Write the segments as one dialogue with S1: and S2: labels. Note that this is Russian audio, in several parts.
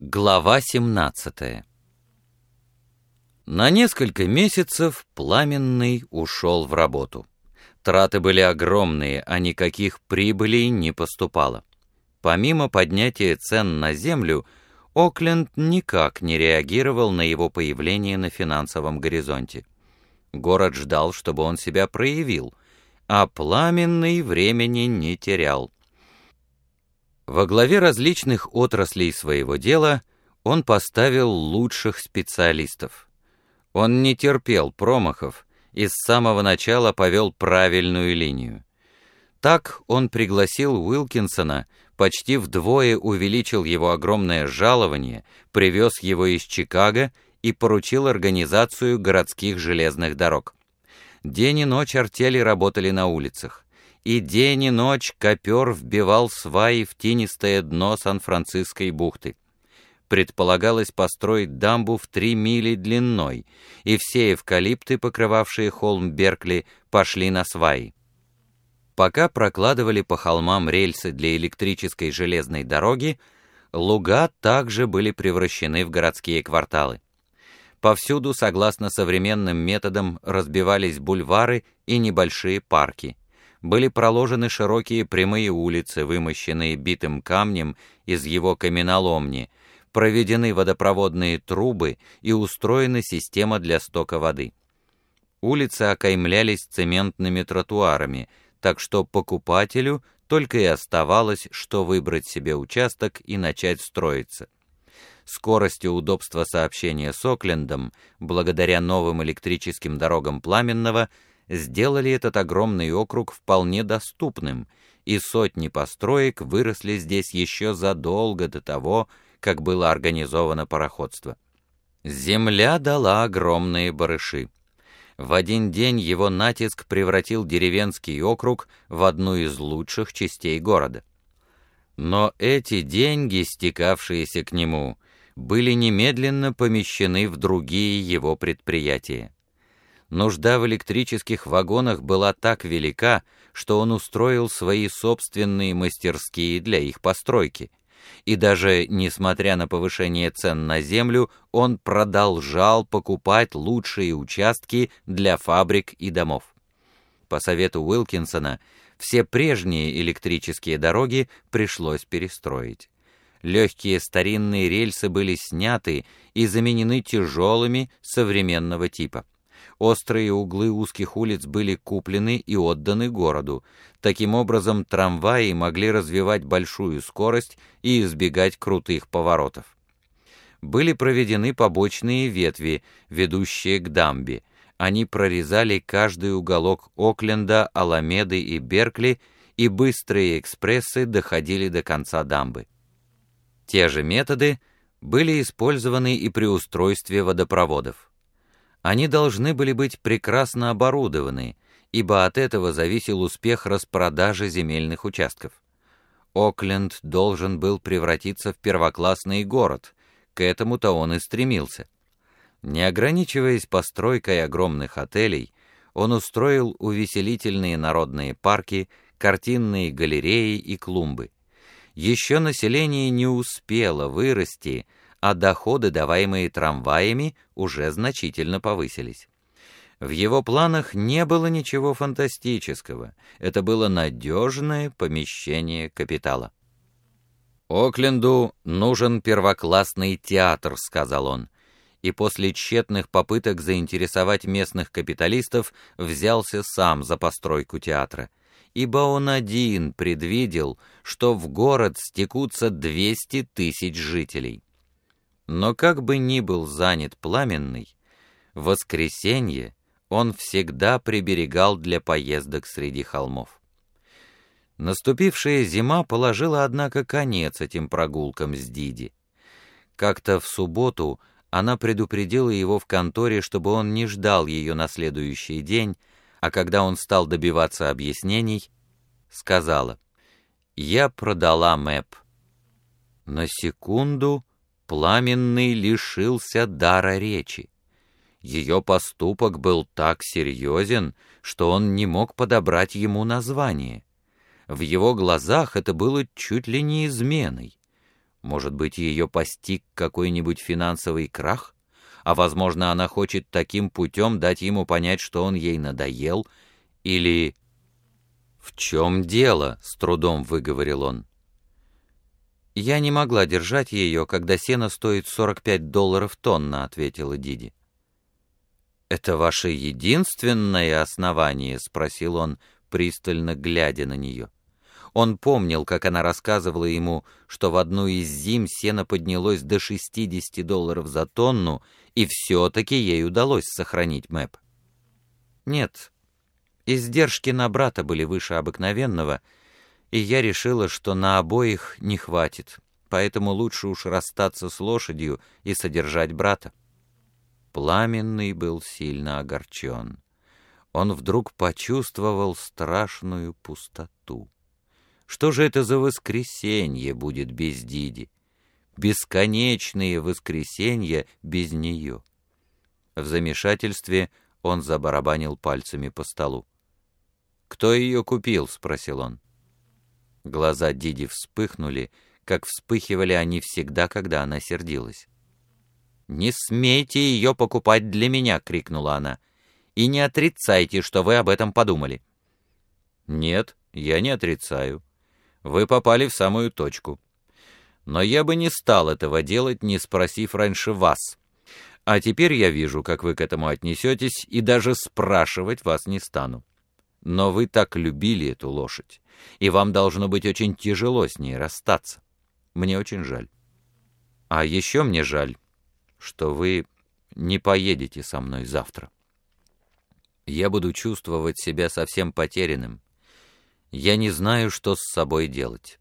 S1: Глава 17. На несколько месяцев Пламенный ушел в работу. Траты были огромные, а никаких прибылей не поступало. Помимо поднятия цен на землю, Окленд никак не реагировал на его появление на финансовом горизонте. Город ждал, чтобы он себя проявил, а Пламенный времени не терял. Во главе различных отраслей своего дела он поставил лучших специалистов. Он не терпел промахов и с самого начала повел правильную линию. Так он пригласил Уилкинсона, почти вдвое увеличил его огромное жалование, привез его из Чикаго и поручил организацию городских железных дорог. День и ночь артели работали на улицах. И день и ночь копер вбивал сваи в тинистое дно Сан-Франциской бухты. Предполагалось построить дамбу в 3 мили длиной, и все эвкалипты, покрывавшие холм Беркли, пошли на сваи. Пока прокладывали по холмам рельсы для электрической железной дороги, луга также были превращены в городские кварталы. Повсюду, согласно современным методам, разбивались бульвары и небольшие парки. Были проложены широкие прямые улицы, вымощенные битым камнем из его каменоломни, проведены водопроводные трубы и устроена система для стока воды. Улицы окаймлялись цементными тротуарами, так что покупателю только и оставалось, что выбрать себе участок и начать строиться. Скорость и удобство сообщения с Оклендом, благодаря новым электрическим дорогам Пламенного, сделали этот огромный округ вполне доступным, и сотни построек выросли здесь еще задолго до того, как было организовано пароходство. Земля дала огромные барыши. В один день его натиск превратил деревенский округ в одну из лучших частей города. Но эти деньги, стекавшиеся к нему, были немедленно помещены в другие его предприятия. Нужда в электрических вагонах была так велика, что он устроил свои собственные мастерские для их постройки. И даже несмотря на повышение цен на землю, он продолжал покупать лучшие участки для фабрик и домов. По совету Уилкинсона, все прежние электрические дороги пришлось перестроить. Легкие старинные рельсы были сняты и заменены тяжелыми современного типа. Острые углы узких улиц были куплены и отданы городу. Таким образом, трамваи могли развивать большую скорость и избегать крутых поворотов. Были проведены побочные ветви, ведущие к дамбе. Они прорезали каждый уголок Окленда, Аламеды и Беркли, и быстрые экспрессы доходили до конца дамбы. Те же методы были использованы и при устройстве водопроводов. Они должны были быть прекрасно оборудованы, ибо от этого зависел успех распродажи земельных участков. Окленд должен был превратиться в первоклассный город, к этому-то он и стремился. Не ограничиваясь постройкой огромных отелей, он устроил увеселительные народные парки, картинные галереи и клумбы. Еще население не успело вырасти, а доходы, даваемые трамваями, уже значительно повысились. В его планах не было ничего фантастического, это было надежное помещение капитала. «Окленду нужен первоклассный театр», — сказал он, и после тщетных попыток заинтересовать местных капиталистов взялся сам за постройку театра, ибо он один предвидел, что в город стекутся 200 тысяч жителей. Но как бы ни был занят Пламенный, в воскресенье он всегда приберегал для поездок среди холмов. Наступившая зима положила, однако, конец этим прогулкам с Диди. Как-то в субботу она предупредила его в конторе, чтобы он не ждал ее на следующий день, а когда он стал добиваться объяснений, сказала: «Я продала Мэп». На секунду Пламенный лишился дара речи. Ее поступок был так серьезен, что он не мог подобрать ему название. В его глазах это было чуть ли не изменой. Может быть, ее постиг какой-нибудь финансовый крах? А, возможно, она хочет таким путем дать ему понять, что он ей надоел? Или... «В чем дело?» — с трудом выговорил он. «Я не могла держать ее, когда сено стоит $45 тонна», — ответила Диди. «Это ваше единственное основание?» — спросил он, пристально глядя на нее. Он помнил, как она рассказывала ему, что в одну из зим сено поднялось до $60 за тонну, и все-таки ей удалось сохранить Мэп. «Нет, издержки на брата были выше обыкновенного, и я решила, что на обоих не хватит, поэтому лучше уж расстаться с лошадью и содержать брата». Пламенный был сильно огорчен. Он вдруг почувствовал страшную пустоту. Что же это за воскресенье будет без Диди? Бесконечные воскресенья без нее. В замешательстве он забарабанил пальцами по столу. «Кто ее купил?» — спросил он. Глаза Диди вспыхнули, как вспыхивали они всегда, когда она сердилась. «Не смейте ее покупать для меня!» — крикнула она. «И не отрицайте, что вы об этом подумали!» «Нет, я не отрицаю. Вы попали в самую точку. Но я бы не стал этого делать, не спросив раньше вас. А теперь я вижу, как вы к этому отнесетесь, и даже спрашивать вас не стану. Но вы так любили эту лошадь, и вам должно быть очень тяжело с ней расстаться. Мне очень жаль. А еще мне жаль, что вы не поедете со мной завтра. Я буду чувствовать себя совсем потерянным. Я не знаю, что с собой делать».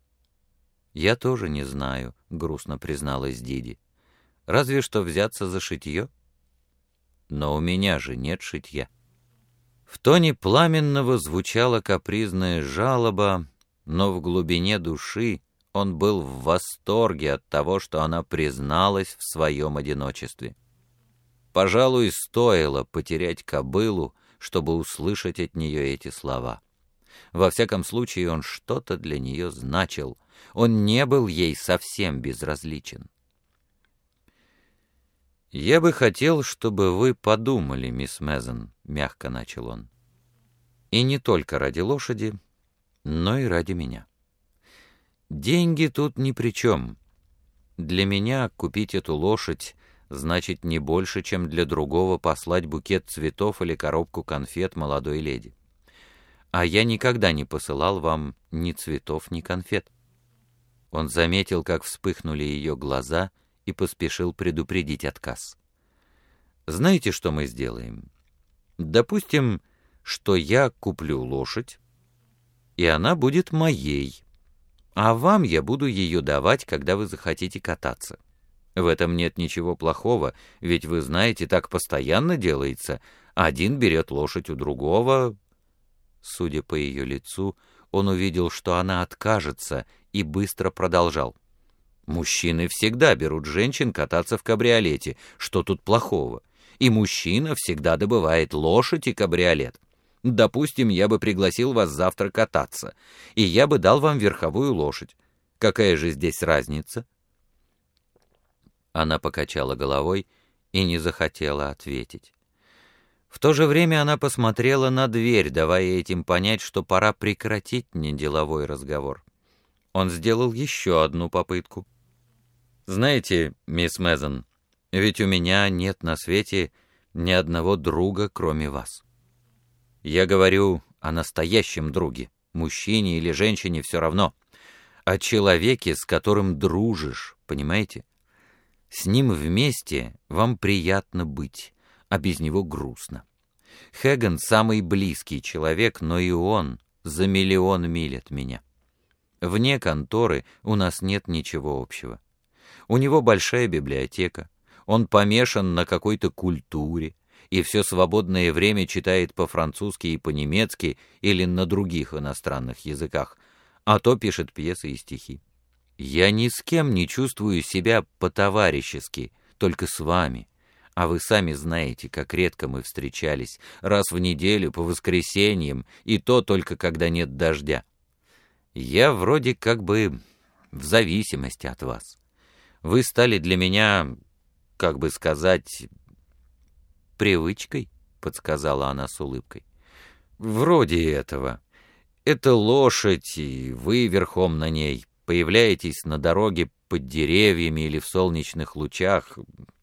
S1: «Я тоже не знаю», — грустно призналась Диди. «Разве что взяться за шитье. Но у меня же нет шитья». В тоне Пламенного звучала капризная жалоба, но в глубине души он был в восторге от того, что она призналась в своем одиночестве. Пожалуй, стоило потерять кобылу, чтобы услышать от нее эти слова. Во всяком случае, он что-то для нее значил. Он не был ей совсем безразличен. «Я бы хотел, чтобы вы подумали, мисс Мезон», — мягко начал он. «И не только ради лошади, но и ради меня. Деньги тут ни при чем. Для меня купить эту лошадь значит не больше, чем для другого послать букет цветов или коробку конфет молодой леди. А я никогда не посылал вам ни цветов, ни конфет». Он заметил, как вспыхнули ее глаза, и поспешил предупредить отказ. «Знаете, что мы сделаем? Допустим, что я куплю лошадь, и она будет моей, а вам я буду ее давать, когда вы захотите кататься. В этом нет ничего плохого, ведь вы знаете, так постоянно делается. Один берет лошадь у другого». Судя по ее лицу, он увидел, что она откажется, и быстро продолжал. «Мужчины всегда берут женщин кататься в кабриолете. Что тут плохого? И мужчина всегда добывает лошадь и кабриолет. Допустим, я бы пригласил вас завтра кататься, и я бы дал вам верховую лошадь. Какая же здесь разница?» Она покачала головой и не захотела ответить. В то же время она посмотрела на дверь, давая этим понять, что пора прекратить неделовой разговор. Он сделал еще одну попытку. «Знаете, мисс Мезон, ведь у меня нет на свете ни одного друга, кроме вас. Я говорю о настоящем друге, мужчине или женщине, все равно. О человеке, с которым дружишь, понимаете? С ним вместе вам приятно быть, а без него грустно. Хэган — самый близкий человек, но и он за миллион миль от меня. Вне конторы у нас нет ничего общего. У него большая библиотека, он помешан на какой-то культуре и все свободное время читает по-французски и по-немецки или на других иностранных языках, а то пишет пьесы и стихи. Я ни с кем не чувствую себя по-товарищески, только с вами. А вы сами знаете, как редко мы встречались, раз в неделю, по воскресеньям, и то только когда нет дождя. Я вроде как бы в зависимости от вас. Вы стали для меня, как бы сказать, привычкой, подсказала она с улыбкой. Вроде этого. Это лошадь, и вы верхом на ней, появляетесь на дороге под деревьями или в солнечных лучах.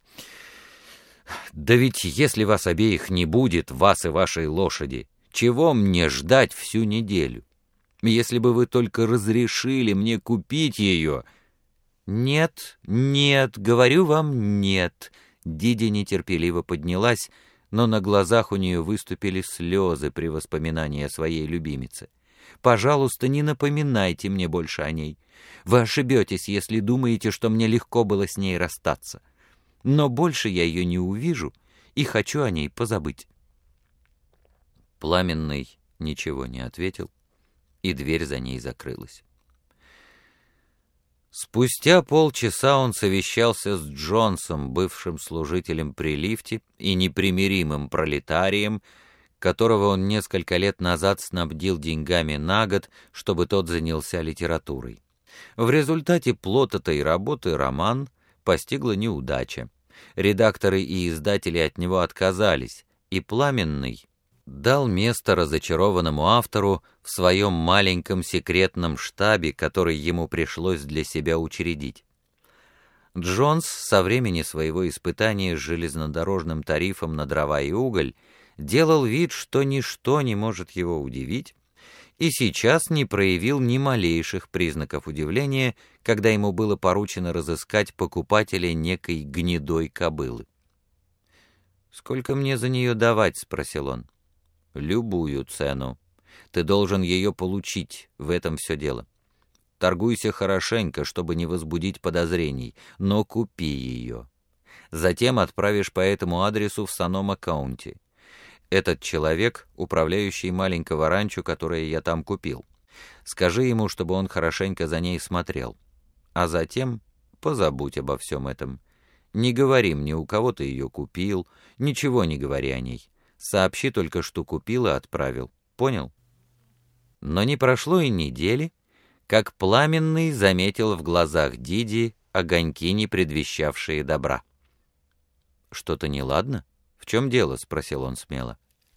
S1: Да ведь если вас обеих не будет, вас и вашей лошади, чего мне ждать всю неделю? Если бы вы только разрешили мне купить ее... Нет, нет, говорю вам, нет. Диди нетерпеливо поднялась, но на глазах у нее выступили слезы при воспоминании о своей любимице. Пожалуйста, не напоминайте мне больше о ней. Вы ошибетесь, если думаете, что мне легко было с ней расстаться. Но больше я ее не увижу и хочу о ней позабыть. Пламенный ничего не ответил, и дверь за ней закрылась. Спустя полчаса он совещался с Джонсом, бывшим служителем при лифте и непримиримым пролетарием, которого он несколько лет назад снабдил деньгами на год, чтобы тот занялся литературой. В результате плототой работы роман постигла неудача. Редакторы и издатели от него отказались, и Пламенный дал место разочарованному автору в своем маленьком секретном штабе, который ему пришлось для себя учредить. Джонс со времени своего испытания с железнодорожным тарифом на дрова и уголь делал вид, что ничто не может его удивить, и сейчас не проявил ни малейших признаков удивления, когда ему было поручено разыскать покупателя некой гнедой кобылы. «Сколько мне за нее давать?» — спросил он. «Любую цену. Ты должен ее получить, в этом все дело. Торгуйся хорошенько, чтобы не возбудить подозрений, но купи ее. Затем отправишь по этому адресу в Санома-Каунти. Этот человек, управляющий маленького ранчо, которое я там купил. Скажи ему, чтобы он хорошенько за ней смотрел. А затем позабудь обо всем этом. Не говори мне, у кого ты ее купил, ничего не говори о ней. Сообщи только, что купил и отправил. Понял?» Но не прошло и недели, как Пламенный заметил в глазах Диди огоньки, не предвещавшие добра. «Что-то неладно? В чем дело?» — спросил он смело.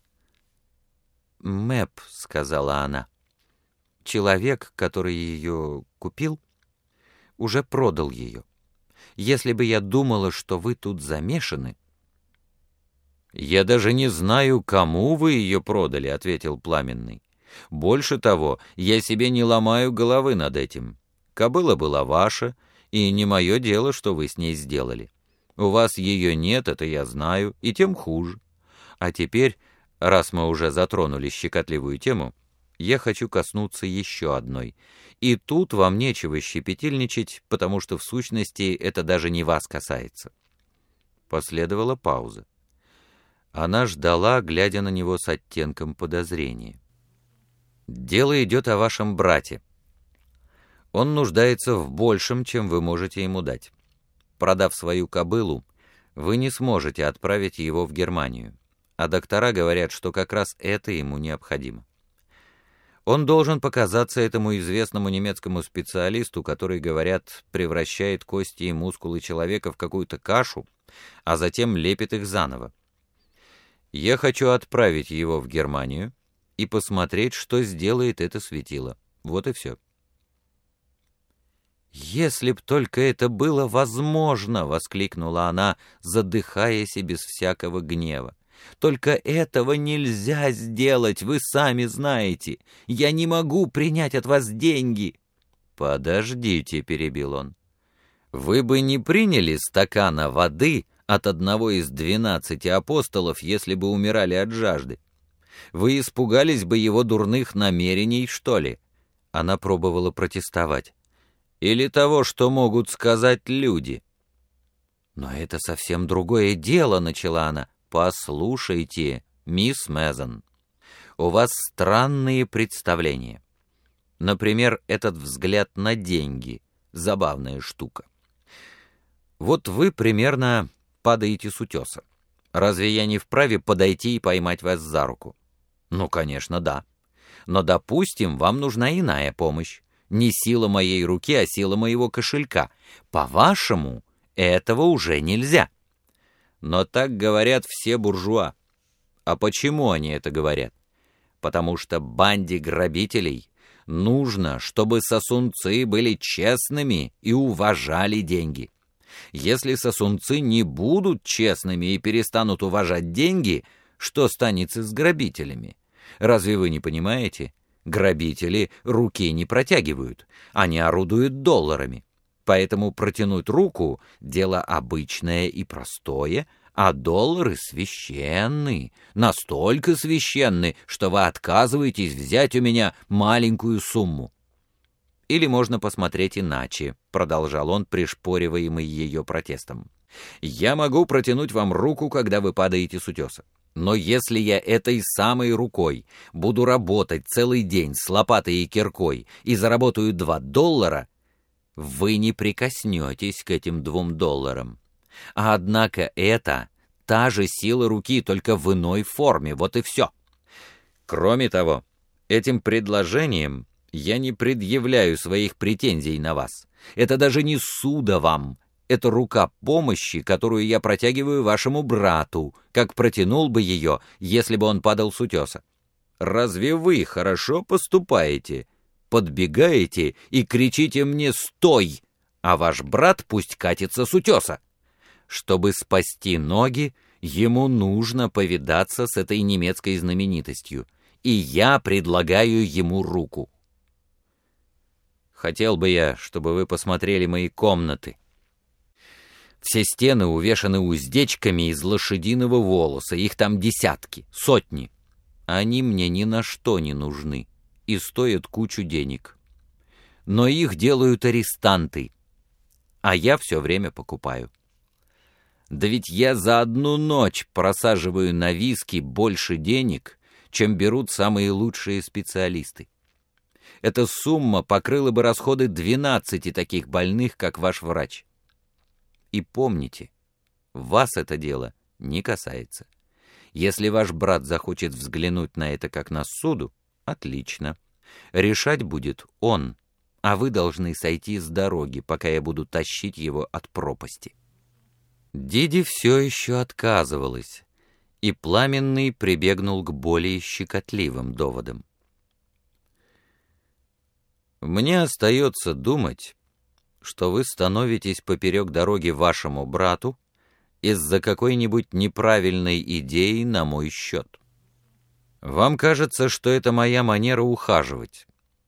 S1: «Мэп», — сказала она, — «человек, который ее купил, уже продал ее. Если бы я думала, что вы тут замешаны...» «Я даже не знаю, кому вы ее продали», — ответил Пламенный. «Больше того, я себе не ломаю головы над этим. Кобыла была ваша, и не мое дело, что вы с ней сделали. У вас ее нет, это я знаю, и тем хуже. А теперь, раз мы уже затронули щекотливую тему, я хочу коснуться еще одной. И тут вам нечего щепетильничать, потому что в сущности это даже не вас касается». Последовала пауза. Она ждала, глядя на него с оттенком подозрения. «Дело идет о вашем брате. Он нуждается в большем, чем вы можете ему дать. Продав свою кобылу, вы не сможете отправить его в Германию, а доктора говорят, что как раз это ему необходимо. Он должен показаться этому известному немецкому специалисту, который, говорят, превращает кости и мускулы человека в какую-то кашу, а затем лепит их заново. Я хочу отправить его в Германию и посмотреть, что сделает это светило. Вот и все». «Если б только это было возможно!» — воскликнула она, задыхаясь и без всякого гнева. «Только этого нельзя сделать, вы сами знаете. Я не могу принять от вас деньги». «Подождите», — перебил он. «Вы бы не приняли стакана воды от одного из 12 апостолов, если бы умирали от жажды? Вы испугались бы его дурных намерений, что ли?» Она пробовала протестовать. «Или того, что могут сказать люди?» «Но это совсем другое дело», — начала она. «Послушайте, мисс Мэзон, у вас странные представления. Например, этот взгляд на деньги. Забавная штука. Вот вы примерно падаете с утеса. Разве я не вправе подойти и поймать вас за руку?» «Ну, конечно, да. Но, допустим, вам нужна иная помощь. Не сила моей руки, а сила моего кошелька. По-вашему, этого уже нельзя. Но так говорят все буржуа. А почему они это говорят? Потому что банде грабителей нужно, чтобы сосунцы были честными и уважали деньги. Если сосунцы не будут честными и перестанут уважать деньги, что станется с грабителями? Разве вы не понимаете? Грабители руки не протягивают, они орудуют долларами. Поэтому протянуть руку — дело обычное и простое, а доллары священны, настолько священны, что вы отказываетесь взять у меня маленькую сумму. Или можно посмотреть иначе, продолжал он, пришпориваемый ее протестом. Я могу протянуть вам руку, когда вы падаете с утеса. Но если я этой самой рукой буду работать целый день с лопатой и киркой и заработаю $2, вы не прикоснетесь к этим $2. А однако это та же сила руки, только в иной форме, вот и все. Кроме того, этим предложением я не предъявляю своих претензий на вас. Это даже не суда вам. Это рука помощи, которую я протягиваю вашему брату, как протянул бы ее, если бы он падал с утеса. Разве вы хорошо поступаете? Подбегаете и кричите мне «Стой!», а ваш брат пусть катится с утеса. Чтобы спасти ноги, ему нужно повидаться с этой немецкой знаменитостью, и я предлагаю ему руку. Хотел бы я, чтобы вы посмотрели мои комнаты. Все стены увешаны уздечками из лошадиного волоса, их там десятки, сотни. Они мне ни на что не нужны и стоят кучу денег. Но их делают арестанты, а я все время покупаю. Да ведь я за одну ночь просаживаю на виски больше денег, чем берут самые лучшие специалисты. Эта сумма покрыла бы расходы 12 таких больных, как ваш врач. И помните, вас это дело не касается. Если ваш брат захочет взглянуть на это как на суду, отлично. Решать будет он, а вы должны сойти с дороги, пока я буду тащить его от пропасти. Диди все еще отказывалась, и Пламенный прибегнул к более щекотливым доводам. Мне остается думать, что вы становитесь поперек дороги вашему брату из-за какой-нибудь неправильной идеи на мой счет. Вам кажется, что это моя манера ухаживать.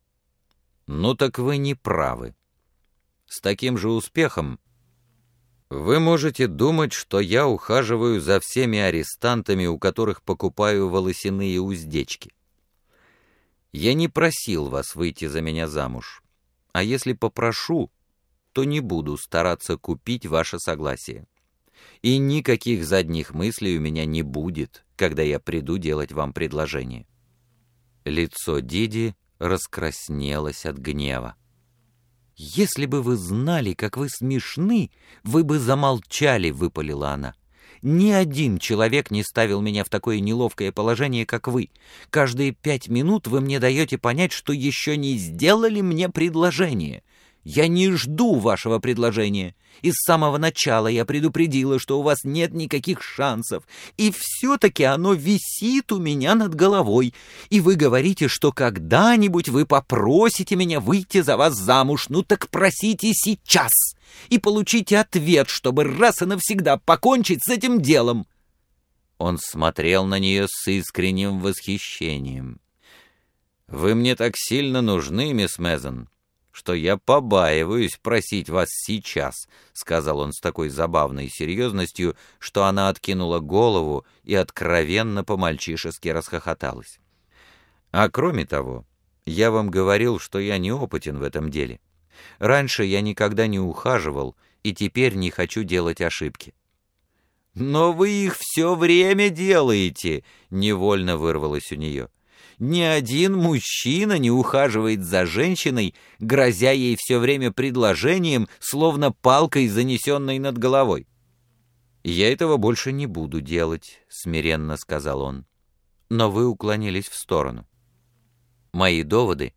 S1: Ну так вы не правы. С таким же успехом вы можете думать, что я ухаживаю за всеми арестантами, у которых покупаю волосяные уздечки. Я не просил вас выйти за меня замуж, а если попрошу, то не буду стараться купить ваше согласие. И никаких задних мыслей у меня не будет, когда я приду делать вам предложение». Лицо Диди раскраснелось от гнева. «Если бы вы знали, как вы смешны, вы бы замолчали», — выпалила она. «Ни один человек не ставил меня в такое неловкое положение, как вы. Каждые 5 минут вы мне даете понять, что еще не сделали мне предложение. Я не жду вашего предложения. И с самого начала я предупредила, что у вас нет никаких шансов. И все-таки оно висит у меня над головой. И вы говорите, что когда-нибудь вы попросите меня выйти за вас замуж. Ну так просите сейчас. И получите ответ, чтобы раз и навсегда покончить с этим делом». Он смотрел на нее с искренним восхищением. «Вы мне так сильно нужны, мисс Мезон, что я побаиваюсь просить вас сейчас», — сказал он с такой забавной серьезностью, что она откинула голову и откровенно по-мальчишески расхохоталась. «А кроме того, я вам говорил, что я неопытен в этом деле. Раньше я никогда не ухаживал и теперь не хочу делать ошибки». «Но вы их все время делаете», — невольно вырвалось у нее. «Ни один мужчина не ухаживает за женщиной, грозя ей все время предложением, словно палкой, занесенной над головой». «Я этого больше не буду делать», — смиренно сказал он. «Но вы уклонились в сторону. Мои доводы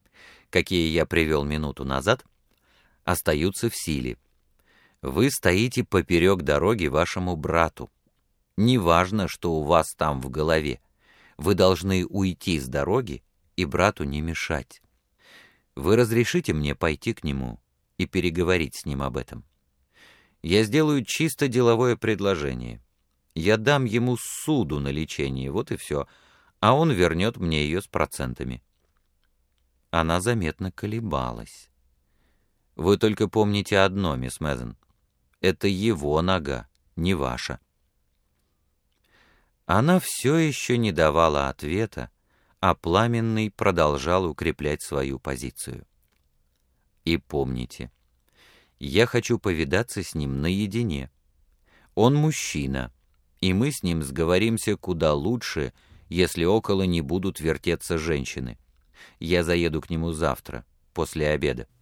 S1: какие я привел минуту назад, остаются в силе. Вы стоите поперек дороги вашему брату. Неважно, что у вас там в голове. Вы должны уйти с дороги и брату не мешать. Вы разрешите мне пойти к нему и переговорить с ним об этом? Я сделаю чисто деловое предложение. Я дам ему суду на лечение, вот и все, а он вернет мне ее с процентами». Она заметно колебалась. «Вы только помните одно, мисс Мэзен. Это его нога, не ваша». Она все еще не давала ответа, а Пламенный продолжал укреплять свою позицию. «И помните, я хочу повидаться с ним наедине. Он мужчина, и мы с ним сговоримся куда лучше, если около не будут вертеться женщины. Я заеду к нему завтра, после обеда».